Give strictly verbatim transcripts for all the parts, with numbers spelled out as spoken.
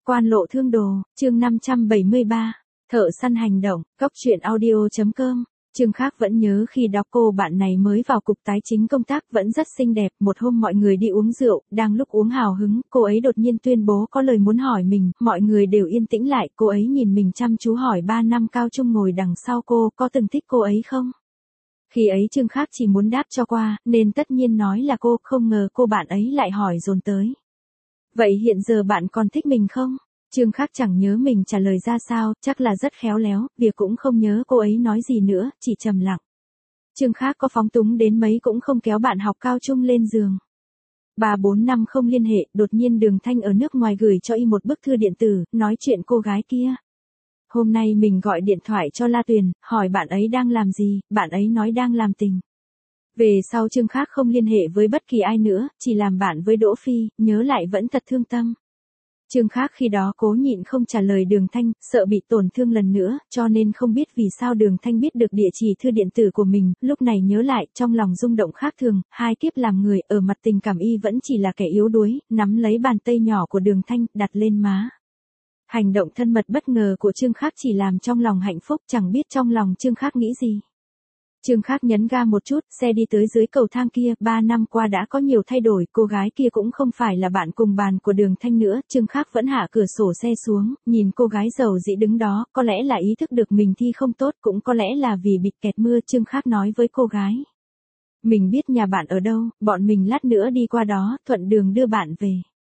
Quan lộ thương đồ, chương năm trăm bảy mươi ba, thợ săn hành động, cóc truyện audio.com. Trương Khác vẫn nhớ khi đó cô bạn này mới vào cục tài chính công tác vẫn rất xinh đẹp. Một hôm mọi người đi uống rượu, đang lúc uống hào hứng, cô ấy đột nhiên tuyên bố có lời muốn hỏi mình, mọi người đều yên tĩnh lại, cô ấy nhìn mình chăm chú hỏi ba năm cao trung ngồi đằng sau cô, có từng thích cô ấy không? Khi ấy Trương Khác chỉ muốn đáp cho qua, nên tất nhiên nói là cô, không ngờ cô bạn ấy lại hỏi dồn tới. Vậy hiện giờ bạn còn thích mình không? Trương Khác chẳng nhớ mình trả lời ra sao, chắc là rất khéo léo, việc cũng không nhớ cô ấy nói gì nữa, chỉ trầm lặng. Trương Khác có phóng túng đến mấy cũng không kéo bạn học cao trung lên giường. Ba bốn năm không liên hệ, đột nhiên Đường Thanh ở nước ngoài gửi cho y một bức thư điện tử, nói chuyện cô gái kia. Hôm nay mình gọi điện thoại cho La Tuyền, hỏi bạn ấy đang làm gì, bạn ấy nói đang làm tình. Về sau Trương Khác không liên hệ với bất kỳ ai nữa, chỉ làm bạn với Đỗ Phi, nhớ lại vẫn thật thương tâm. Trương Khác khi đó cố nhịn không trả lời Đường Thanh, sợ bị tổn thương lần nữa, cho nên không biết vì sao Đường Thanh biết được địa chỉ thư điện tử của mình, lúc này nhớ lại, trong lòng rung động khác thường, hai kiếp làm người, ở mặt tình cảm y vẫn chỉ là kẻ yếu đuối, nắm lấy bàn tay nhỏ của Đường Thanh, đặt lên má. Hành động thân mật bất ngờ của Trương Khác chỉ làm trong lòng hạnh phúc, chẳng biết trong lòng Trương Khác nghĩ gì. Trương Khác nhấn ga một chút, xe đi tới dưới cầu thang kia, ba năm qua đã có nhiều thay đổi, cô gái kia cũng không phải là bạn cùng bàn của Đường Thanh nữa, Trương Khác vẫn hạ cửa sổ xe xuống, nhìn cô gái giàu dĩ đứng đó, có lẽ là ý thức được mình thi không tốt, cũng có lẽ là vì bị kẹt mưa, Trương Khác nói với cô gái. Mình biết nhà bạn ở đâu, bọn mình lát nữa đi qua đó, thuận đường đưa bạn về.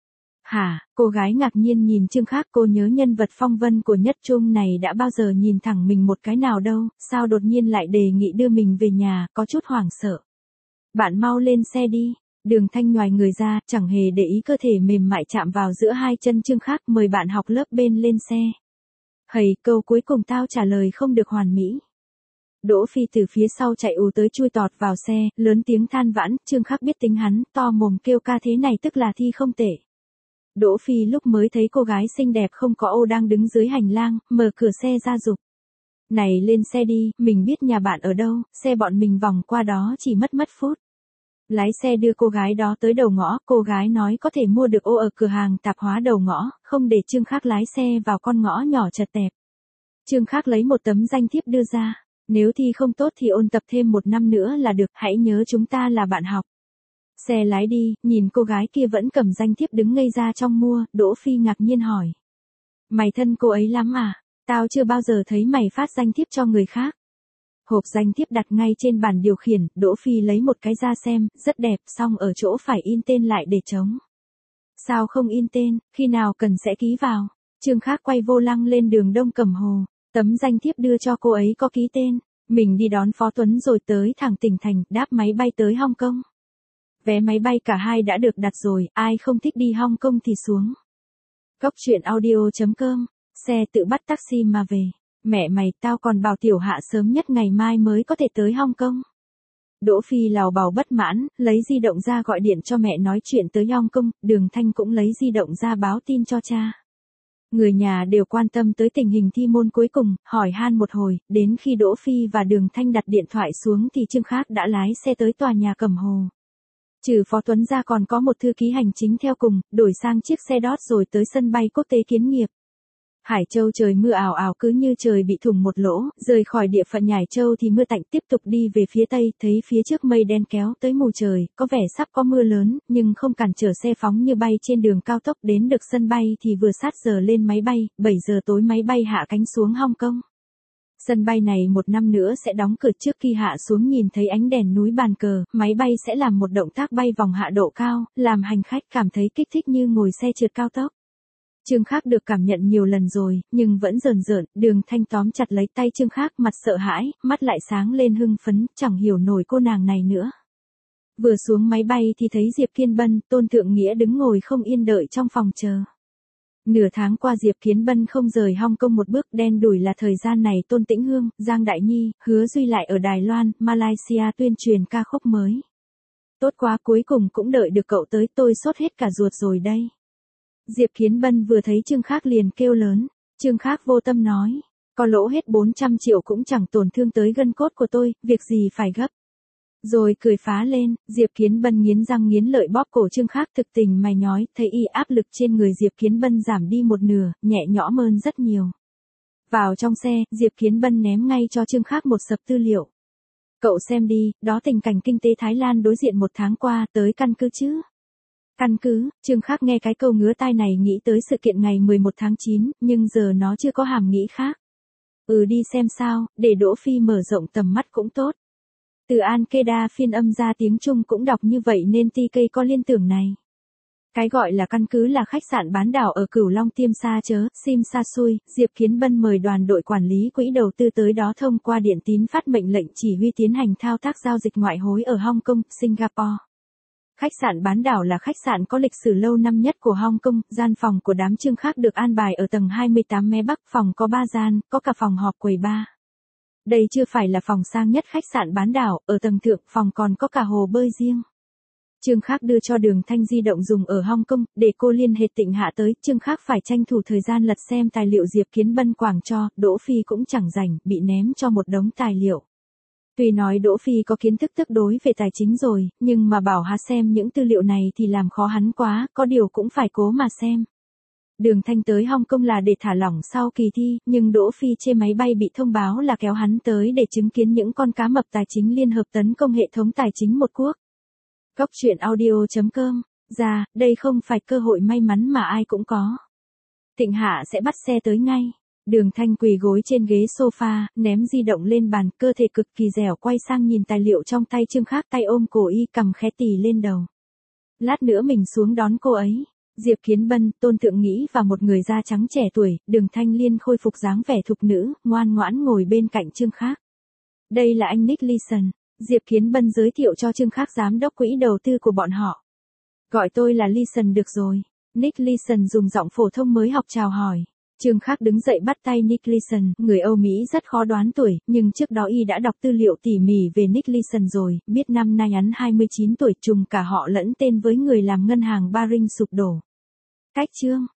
Hả, cô gái ngạc nhiên nhìn Trương Khác, cô nhớ nhân vật phong vân của Nhất Trung này đã bao giờ nhìn thẳng mình một cái nào đâu, sao đột nhiên lại đề nghị đưa mình về nhà, có chút hoảng sợ. Bạn mau lên xe đi. Đường Thanh nhoài người ra, chẳng hề để ý cơ thể mềm mại chạm vào giữa hai chân Trương Khác, mời bạn học lớp bên lên xe. Hầy, câu cuối cùng tao trả lời không được hoàn mỹ. Đỗ Phi từ phía sau chạy ù tới chui tọt vào xe, lớn tiếng than vãn, Trương Khác biết tính hắn, to mồm kêu ca thế này tức là thi không tệ. Đỗ Phi lúc mới thấy cô gái xinh đẹp không có ô đang đứng dưới hành lang, mở cửa xe ra giục. Này lên xe đi, mình biết nhà bạn ở đâu, xe bọn mình vòng qua đó chỉ mất mất phút. Lái xe đưa cô gái đó tới đầu ngõ, cô gái nói có thể mua được ô ở cửa hàng tạp hóa đầu ngõ, không để Trương Khác lái xe vào con ngõ nhỏ chật hẹp. Trương Khác lấy một tấm danh thiếp đưa ra, nếu thi không tốt thì ôn tập thêm một năm nữa là được, hãy nhớ chúng ta là bạn học. Xe lái đi, nhìn cô gái kia vẫn cầm danh thiếp đứng ngây ra trong mua, Đỗ Phi ngạc nhiên hỏi. Mày thân cô ấy lắm à? Tao chưa bao giờ thấy mày phát danh thiếp cho người khác. Hộp danh thiếp đặt ngay trên bàn điều khiển, Đỗ Phi lấy một cái ra xem, rất đẹp, xong ở chỗ phải in tên lại để trống. Sao không in tên, khi nào cần sẽ ký vào. Trương Khác quay vô lăng lên đường Đông Cẩm Hồ, tấm danh thiếp đưa cho cô ấy có ký tên. Mình đi đón Phó Tuấn rồi tới thẳng tỉnh thành, đáp máy bay tới Hong Kong. Vé máy bay cả hai đã được đặt rồi, ai không thích đi Hong Kong thì xuống. Cóc truyện audio.com, xe tự bắt taxi mà về. Mẹ mày, tao còn bảo Tiểu Hạ sớm nhất ngày mai mới có thể tới Hong Kong. Đỗ Phi lào bào bất mãn, lấy di động ra gọi điện cho mẹ nói chuyện tới Hong Kong, Đường Thanh cũng lấy di động ra báo tin cho cha. Người nhà đều quan tâm tới tình hình thi môn cuối cùng, hỏi han một hồi, đến khi Đỗ Phi và Đường Thanh đặt điện thoại xuống thì Trương Khác đã lái xe tới tòa nhà Cẩm Hồ. Trừ Phó Tuấn ra còn có một thư ký hành chính theo cùng, đổi sang chiếc xe đót rồi tới sân bay quốc tế Kiến Nghiệp. Hải Châu trời mưa ảo ảo cứ như trời bị thủng một lỗ, rời khỏi địa phận Hải Châu thì mưa tạnh tiếp tục đi về phía tây, thấy phía trước mây đen kéo tới mù trời, có vẻ sắp có mưa lớn, nhưng không cản trở xe phóng như bay trên đường cao tốc đến được sân bay thì vừa sát giờ lên máy bay, bảy giờ tối máy bay hạ cánh xuống Hong Kong. Sân bay này một năm nữa sẽ đóng cửa, trước khi hạ xuống nhìn thấy ánh đèn núi bàn cờ, máy bay sẽ làm một động tác bay vòng hạ độ cao, làm hành khách cảm thấy kích thích như ngồi xe trượt cao tốc. Trương Khác được cảm nhận nhiều lần rồi, nhưng vẫn rờn rợn, Đường Thanh tóm chặt lấy tay Trương Khác, mặt sợ hãi, mắt lại sáng lên hưng phấn, chẳng hiểu nổi cô nàng này nữa. Vừa xuống máy bay thì thấy Diệp Kiên Bân, Tôn Thượng Nghĩa đứng ngồi không yên đợi trong phòng chờ. Nửa tháng qua Diệp Kiến Bân không rời Hong Kong một bước, đen đủi là thời gian này Tôn Tĩnh Hương, Giang Đại Nhi, Hứa Duy lại ở Đài Loan, Malaysia tuyên truyền ca khúc mới. Tốt quá, cuối cùng cũng đợi được cậu tới, tôi sốt hết cả ruột rồi đây. Diệp Kiến Bân vừa thấy Trương Khác liền kêu lớn. Trương Khác vô tâm nói, có lỗ hết bốn trăm triệu cũng chẳng tổn thương tới gân cốt của tôi, việc gì phải gấp. Rồi cười phá lên, Diệp Kiến Bân nghiến răng nghiến lợi bóp cổ Trương Khắc thực tình mày nhói, thấy y áp lực trên người Diệp Kiến Bân giảm đi một nửa, nhẹ nhõm hơn rất nhiều. Vào trong xe, Diệp Kiến Bân ném ngay cho Trương Khắc một sập tư liệu. Cậu xem đi, đó tình cảnh kinh tế Thái Lan đối diện một tháng qua, tới căn cứ chứ. Căn cứ, Trương Khắc nghe cái câu ngứa tai này nghĩ tới sự kiện ngày mười một tháng chín, nhưng giờ nó chưa có hàm nghĩ khác. Ừ đi xem sao, để Đỗ Phi mở rộng tầm mắt cũng tốt. Từ An-Keda phiên âm ra tiếng Trung cũng đọc như vậy nên tê ca có liên tưởng này. Cái gọi là căn cứ là khách sạn bán đảo ở Cửu Long Tiêm Sa chớ, Sim Sa Sui, Diệp Kiến Bân mời đoàn đội quản lý quỹ đầu tư tới đó thông qua điện tín phát mệnh lệnh chỉ huy tiến hành thao tác giao dịch ngoại hối ở Hong Kong, Singapore. Khách sạn bán đảo là khách sạn có lịch sử lâu năm nhất của Hong Kong, gian phòng của đám Trương Khắc được an bài ở tầng hai mươi tám mé Bắc, phòng có ba gian, có cả phòng họp quầy bar. Đây chưa phải là phòng sang nhất khách sạn bán đảo, ở tầng thượng phòng còn có cả hồ bơi riêng. Trương Khắc đưa cho Đường Thanh di động dùng ở Hong Kong, để cô liên hệ Tịnh Hạ tới, Trương Khắc phải tranh thủ thời gian lật xem tài liệu Diệp Kiến Bân quảng cho, Đỗ Phi cũng chẳng rảnh, bị ném cho một đống tài liệu. Tuy nói Đỗ Phi có kiến thức tương đối về tài chính rồi, nhưng mà bảo hắn xem những tư liệu này thì làm khó hắn quá, có điều cũng phải cố mà xem. Đường Thanh tới Hong Kong là để thả lỏng sau kỳ thi, nhưng Đỗ Phi trên máy bay bị thông báo là kéo hắn tới để chứng kiến những con cá mập tài chính liên hợp tấn công hệ thống tài chính một quốc. Góc truyện audio chấm com, ra, đây không phải cơ hội may mắn mà ai cũng có. Tịnh Hạ sẽ bắt xe tới ngay. Đường Thanh quỳ gối trên ghế sofa, ném di động lên bàn, cơ thể cực kỳ dẻo quay sang nhìn tài liệu trong tay Trương Khắc, tay ôm cổ y, cầm khẽ tì lên đầu. Lát nữa mình xuống đón cô ấy. Diệp Kiến Bân, Tôn Thượng Nghĩ và một người da trắng trẻ tuổi, Đường Thanh Liên khôi phục dáng vẻ thục nữ, ngoan ngoãn ngồi bên cạnh Trương Khắc. Đây là anh Nick Leeson. Diệp Kiến Bân giới thiệu cho Trương Khắc giám đốc quỹ đầu tư của bọn họ. Gọi tôi là Leeson được rồi. Nick Leeson dùng giọng phổ thông mới học chào hỏi. Trương Khắc đứng dậy bắt tay Nick Leeson, người Âu Mỹ rất khó đoán tuổi, nhưng trước đó y đã đọc tư liệu tỉ mỉ về Nick Leeson rồi, biết năm nay hắn hai mươi chín tuổi, trùng cả họ lẫn tên với người làm ngân hàng Baring sụp đổ. Cách chương